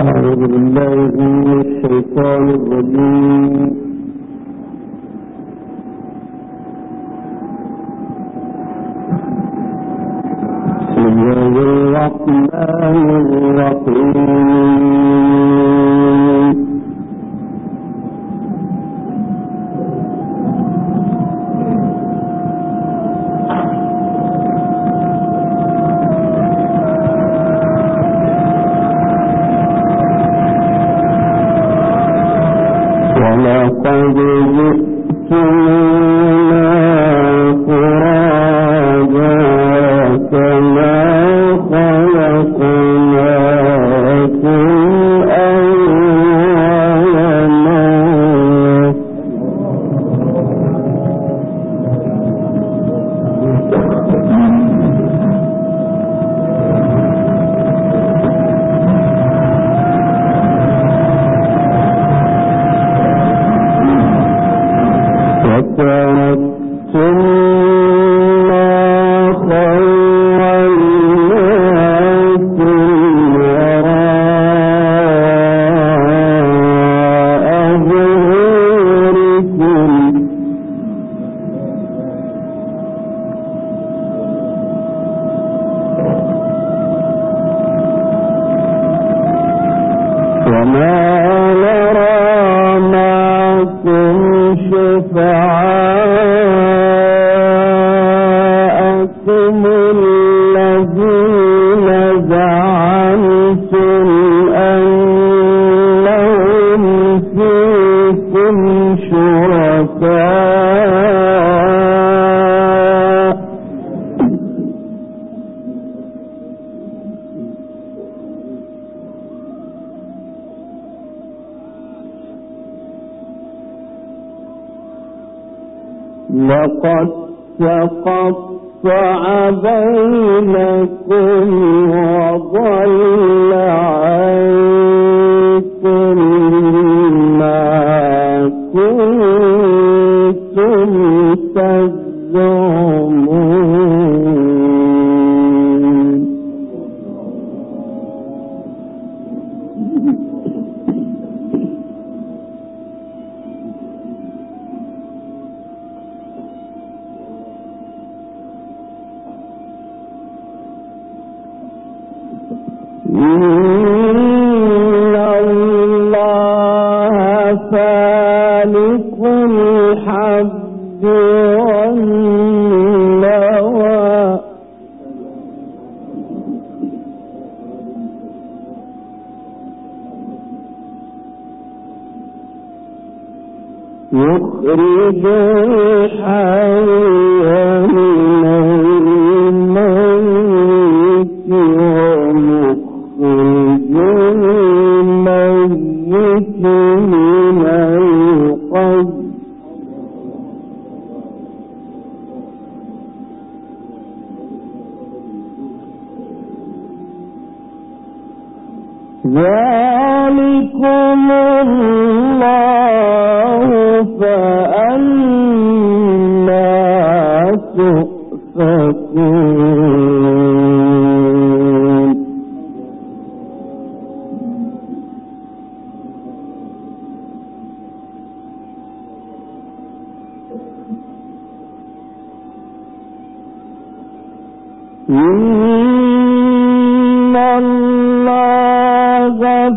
أعوذ بالله من الشيطان الرجيم. بسم الله الرحمن الرحيم. ولقد جئتمونا فرادا كما خلقناكم أول مرة. وتركتم ما خولناكم وراء ظهوركم وما نرى معكم شفعاءكم الذين زعمتم أنهم فيكم شركاء لقد تقطع بينكم وضل عنكم ما كنتم تزعمون. إن الله فالق الحب والنوى يخرج الحي من الميت ومخرج الميت من الحي ذلكم الله فأنى تؤفكون. إن الله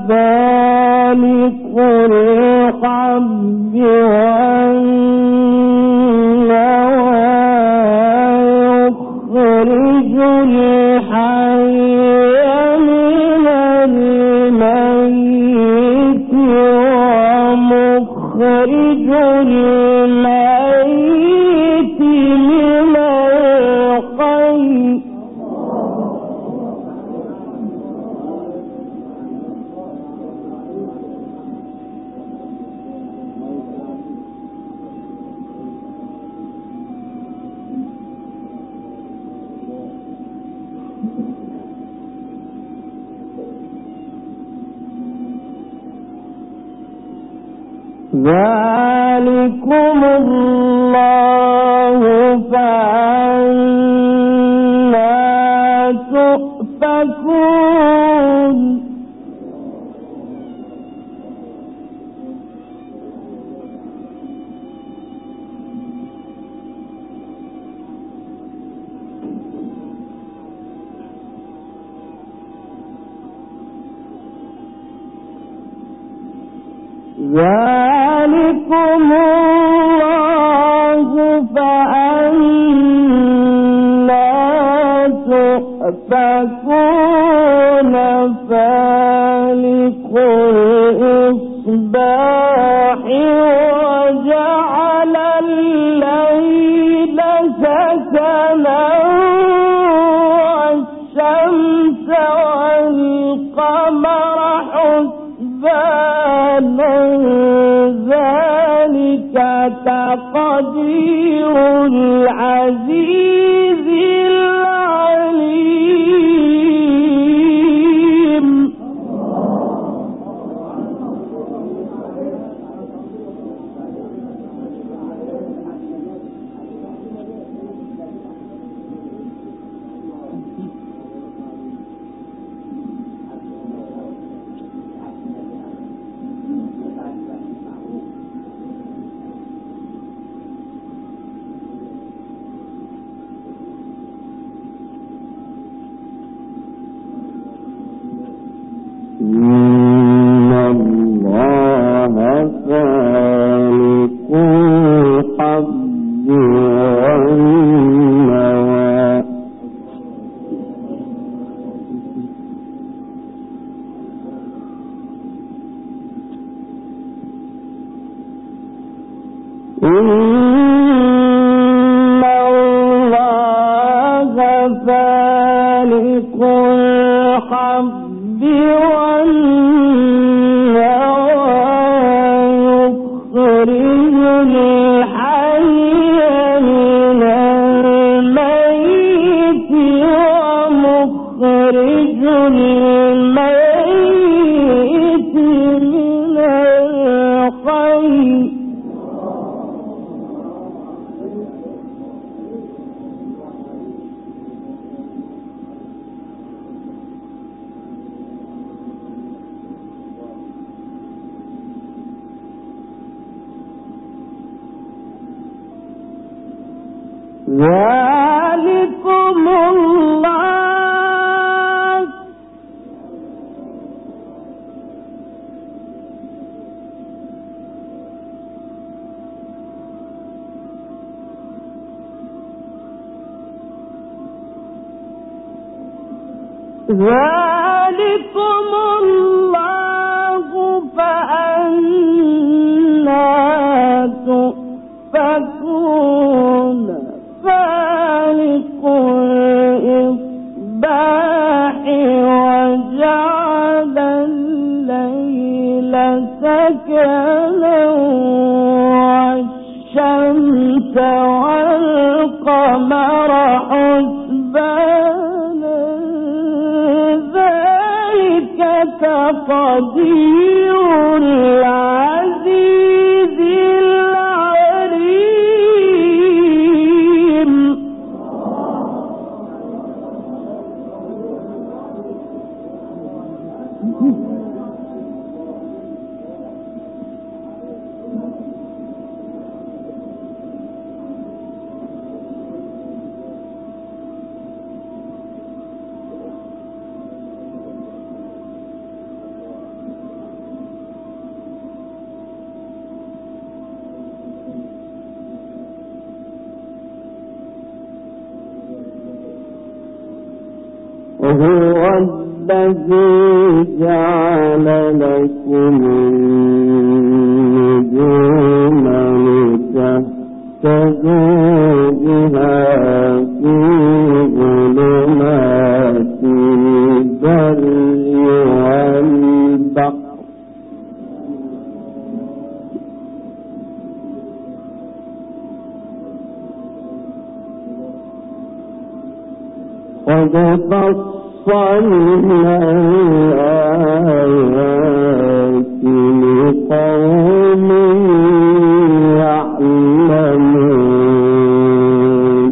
فالق الحب والنوى يخرج الحي من الميت ومخرج الميت من الحي ذلكم الله فأنى تؤفكون. ذلكم الله فأنا تؤفكون فالق الإصباح وجعل الليل سكنا والشمس والقمر حسبانا ذلك تقدير العزيز العليم. إن الله خالق الحب والنوى إن الله خالق الحب يخرج الحي من الميت ومخرج الميت من الحي ذلكم الله فأنا تؤفكون فالق الإصباح وجعل الليل سكنا والشمس والقمر حسبانا ذلك تقدير العزيز العليم. وهو الذي جعل لكم النجوم لتهتدوا بها في ظلمات البر والبحر قد فصلنا الآيات لقوم يعلمون.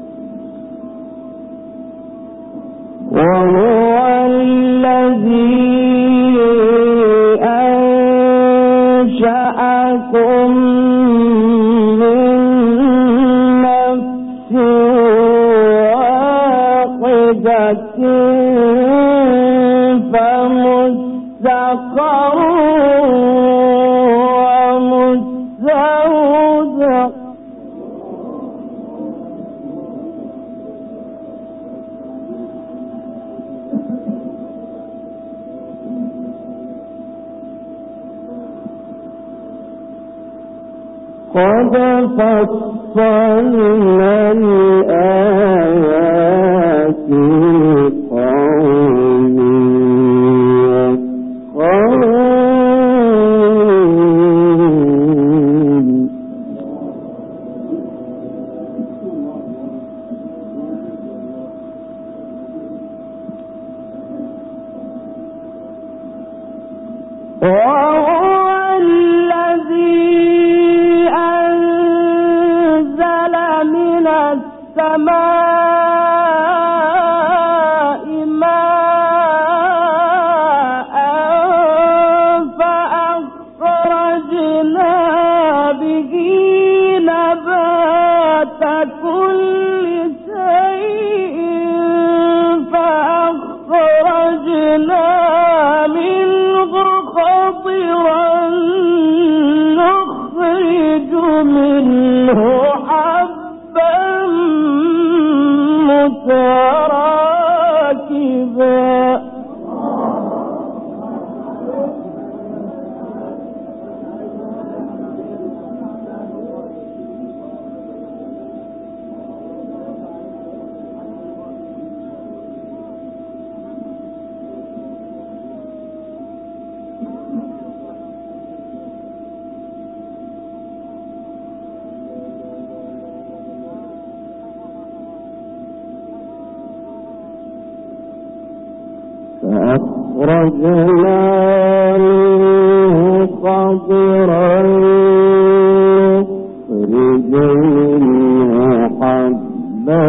وهو الذي فمستقر ومستودع قد فصلنا الآيات لقوم يفقهون السماء ماء فأخرجنا به نبات كل شيء فأخرجنا منه خضرا نخرج منه متراكبا فأخرجنا منه خضرا نخرج منه حبا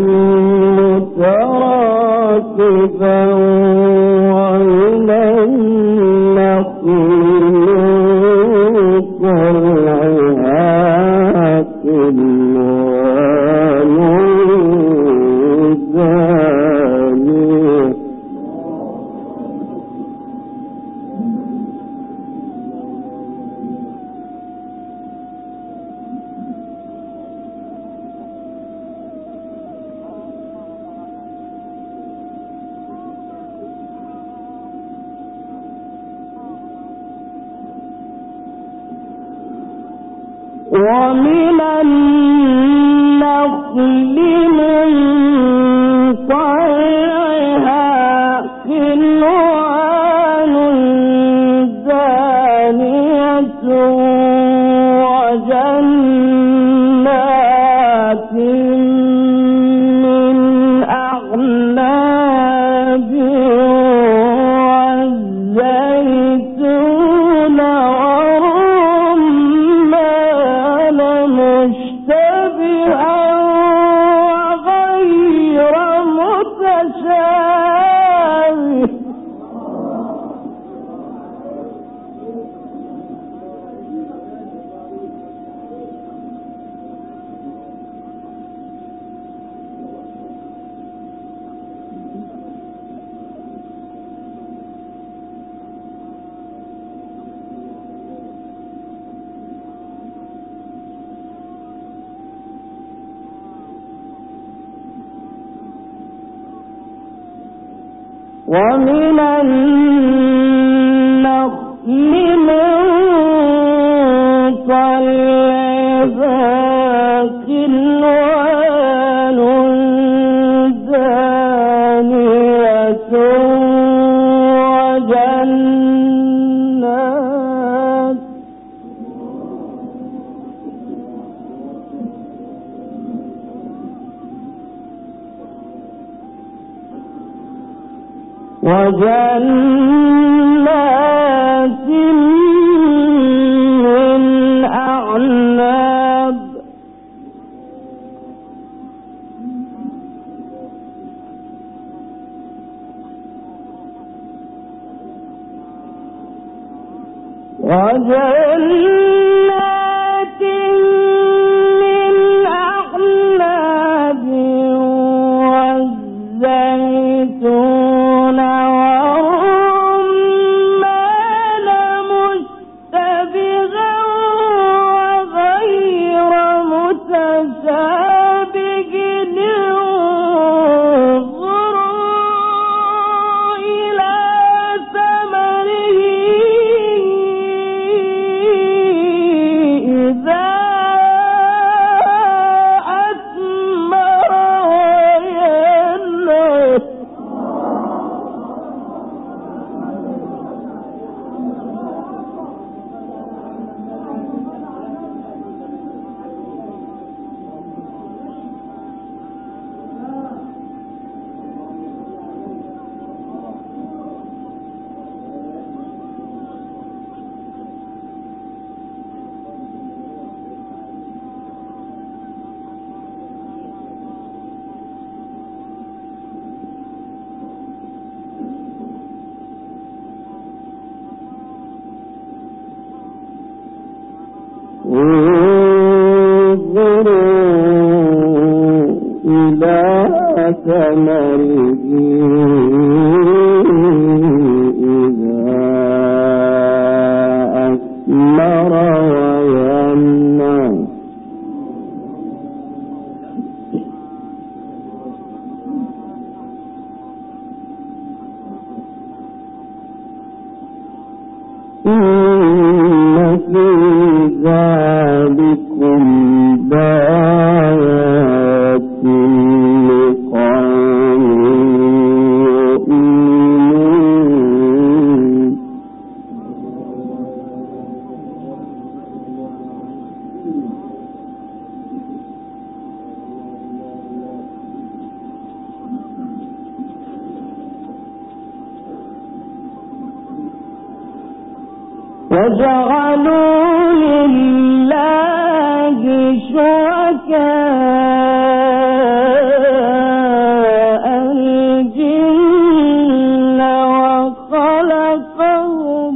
متراكبا ومن النخل طلعها كنوان دانية ومن النخل من طلعها كنوان دانية وجنات من أعناب والزيتون مشتبها وغير متشابه ومن النخل من طلعها كنوان دانية وجنات من أعناب وجنات من أعناب والزيتون انظروا إلى ثمره إذا أثمر وينعم إن في ذلكم لآيات لقوم يؤمنون وجعلوا لله شركاء الجن وخلقهم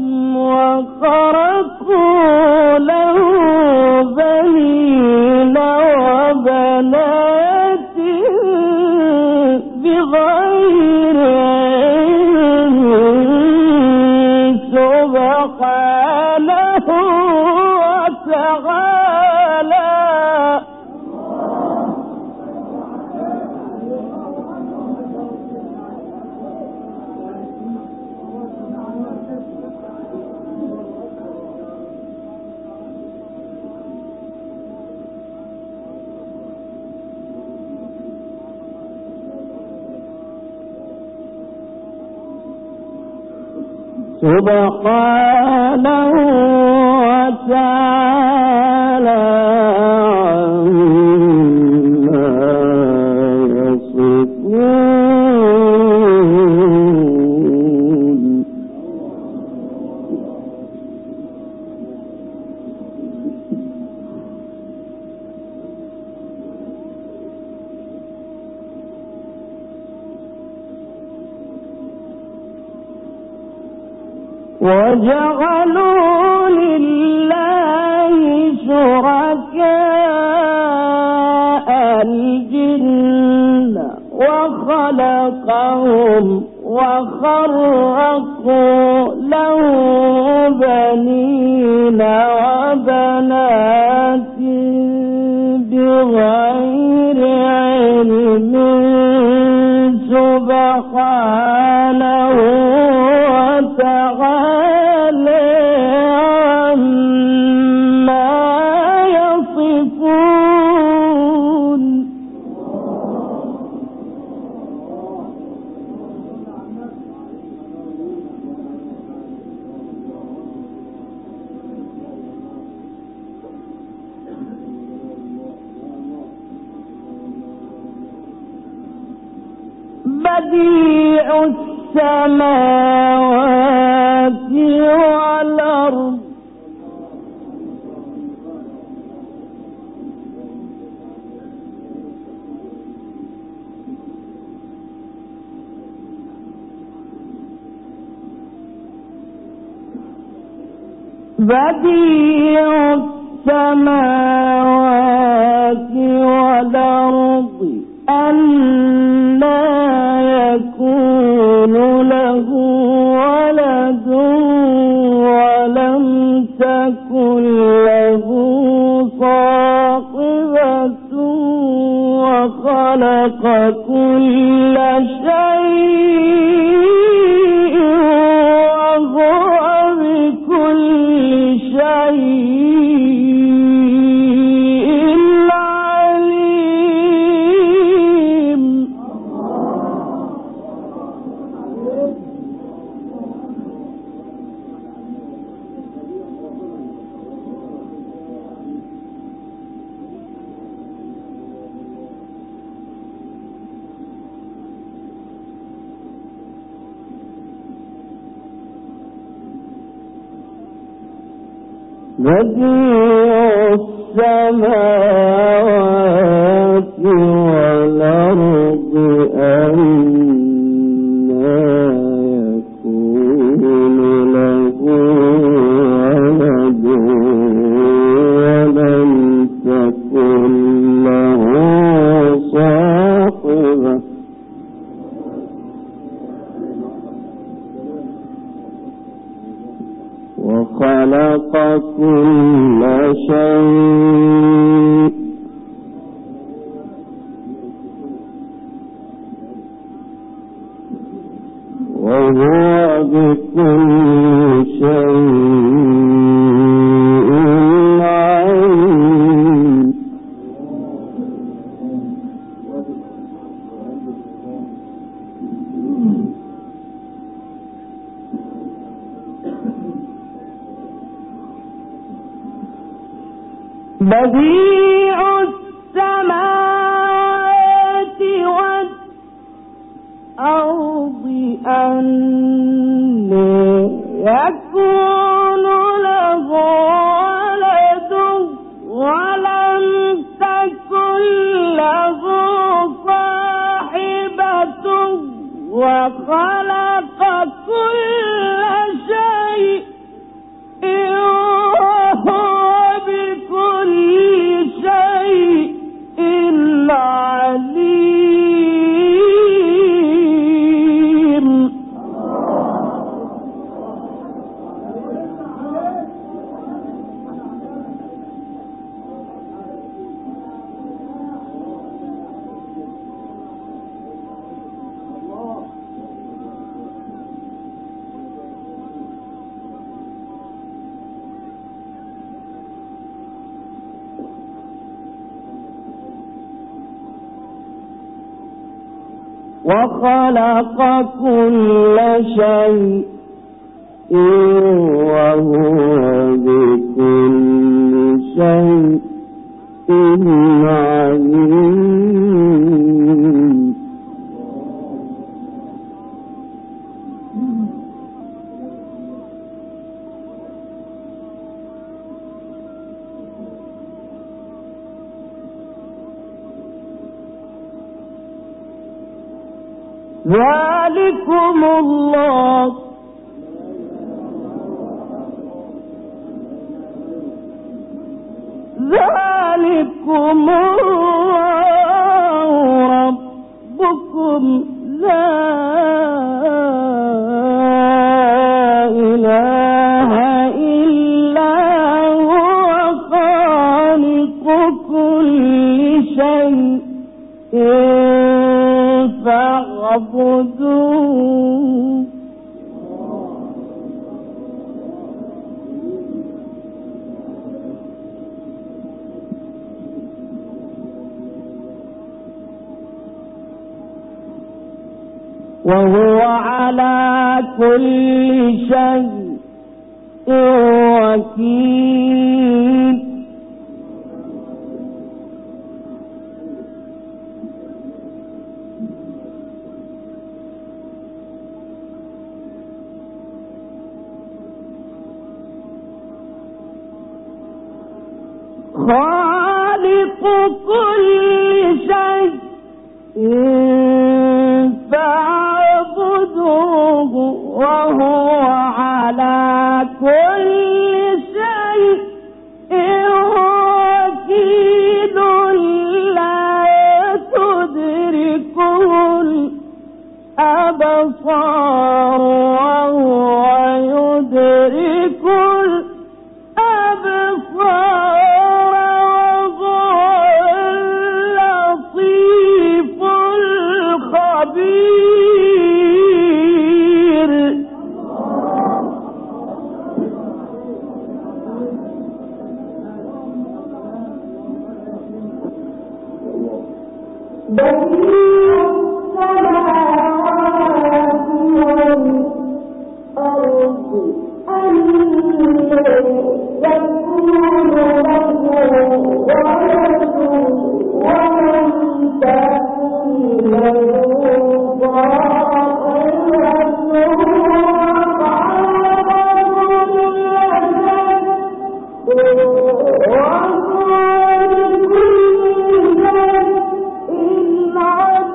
وخرقوا له بنين وبنات بغير علم سبحانه وتعالى سبحانه وتعالى عما يصفون وجعلوا لله شركاء الجن وخلقهم وخرقوا له بنين وبنات بغير علم سبحانه وتعالى عما يصفون بديع السماوات والأرض بديع السماوات والأرض أنى يكون له ولد ولم تكن له صاحبة وخلق كل شيء وهو بكل شيء عليم بديع السماوات والأرض أنى يكون له ولد ولم وخلق كل شيء وهو بكل شيء عليم. بديع السماوات والأرض أنى يكون له ولد ولم تكن له صاحبة وخلق كل شيء وخلق كل شيء وهو بكل شيء عليم. ذلكم الله ربكم لا إله إلا هو خالق كل شيء فاعبدوه. وهو على كل شيء وكيل. خالق كل شيء فاعبدوه وهو على كل شيء وكيل لا تدركه الأبصار وهو يدرك الأبصار وَهُوَ بِكُلِّ شَيْءٍ عَلِيمٌ.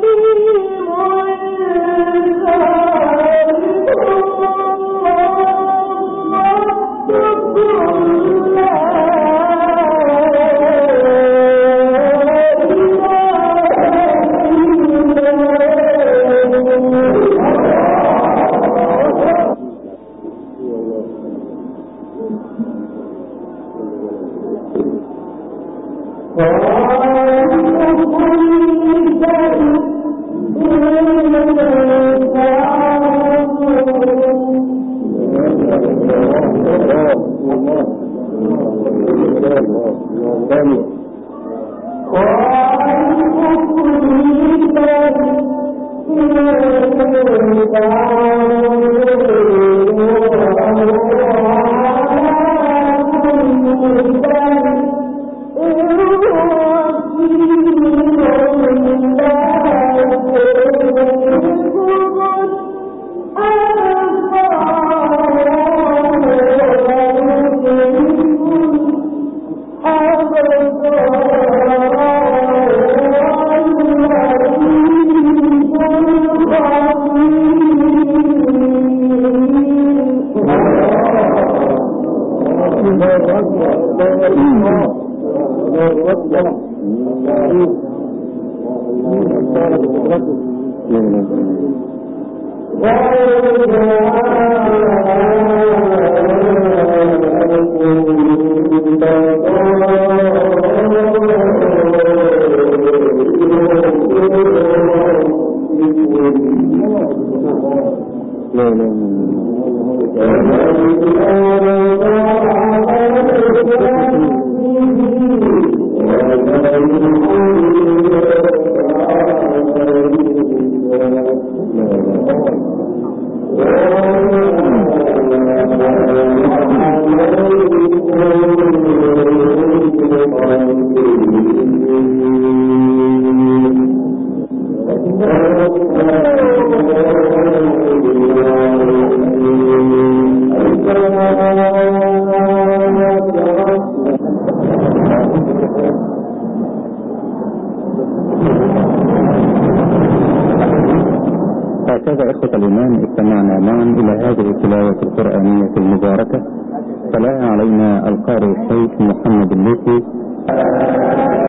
هكذا إخوة الإيمان استمعنا معا إلى هذه التلاوة القرآنية المباركة. تلا علينا القارئ الشيخ محمد اللوسي.